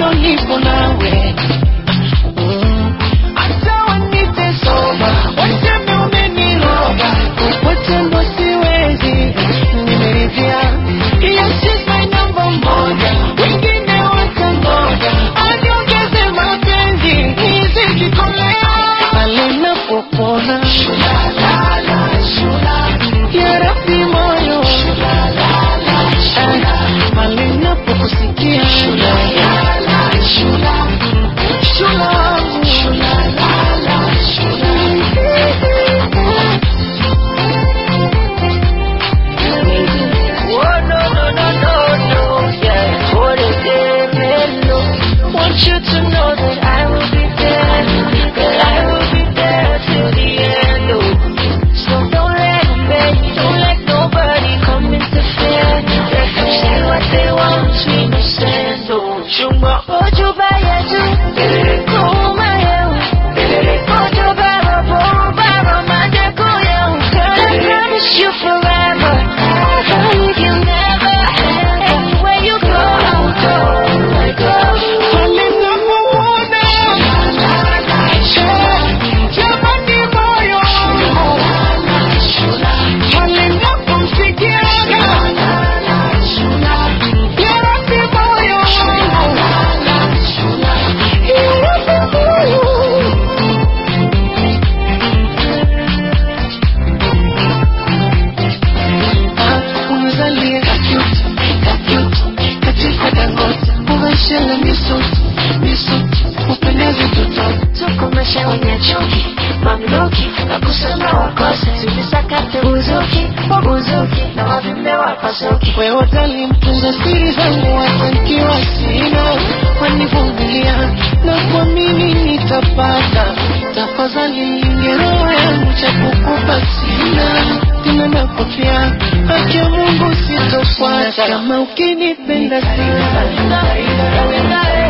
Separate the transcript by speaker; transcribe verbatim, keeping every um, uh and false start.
Speaker 1: bado nipo nawe. Hata wanite soba, waseme umeniroga, kupote ndo siwezi, nimeridhia. Yes, she's my number moja, wengine wakangoja, aniongeze mapenzi, hizi kikolea. Pale napopona, shulalala, shula, ya Rabbi moyo, shulalala, shula, pale napokusikia, shulalala, shula, shula, shulalala, shula. Oh no no no no no, yeah, what is it, hello? Want you to know that I will be there, that I will be there till the end, oh. So don't let them beg, don't let nobody come interfere. Let them say what they want, we no send, oh. Chunga ojo bayeju, kuma yeu, ojo baro bo baro mande kuyo. Girl, I promise you forever, I'll leave you never. Anywhere you go, I'll go, I go. Pale napopona, shulalala, shula, jamani moyo, shulalala, shula, pale napomsikia, shulalala, shula, ya Rabbi moyo, shulalala, shula, ya Rabbi moyo. Umezalia kakiuti, kakiuti, katika Dangote. Umeshele misuti, misuti, upendeze tutote. Tukomeshe wenye chuki, mamluki, na kusema wakose. Tulisakate buzuki, wabuzuki, na wavimbe wapasuki. Wewe utali mtunza siri zangu hata nikiwa sina. Wanivumilia, na kuamini nitapata. Tafadhali linge roho yangu cha kukupa sina. Tena nakufia, haki ya Mungu sitofuata. Kama ukinipenda sina.